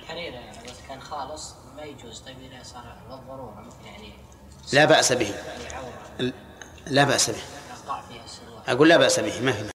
الحرير يعني بس كان خالص ما يجوز. طيب إذا صار للضرورة يعني لا بأس به. لا بأس به. أقول لا بأس به ما في.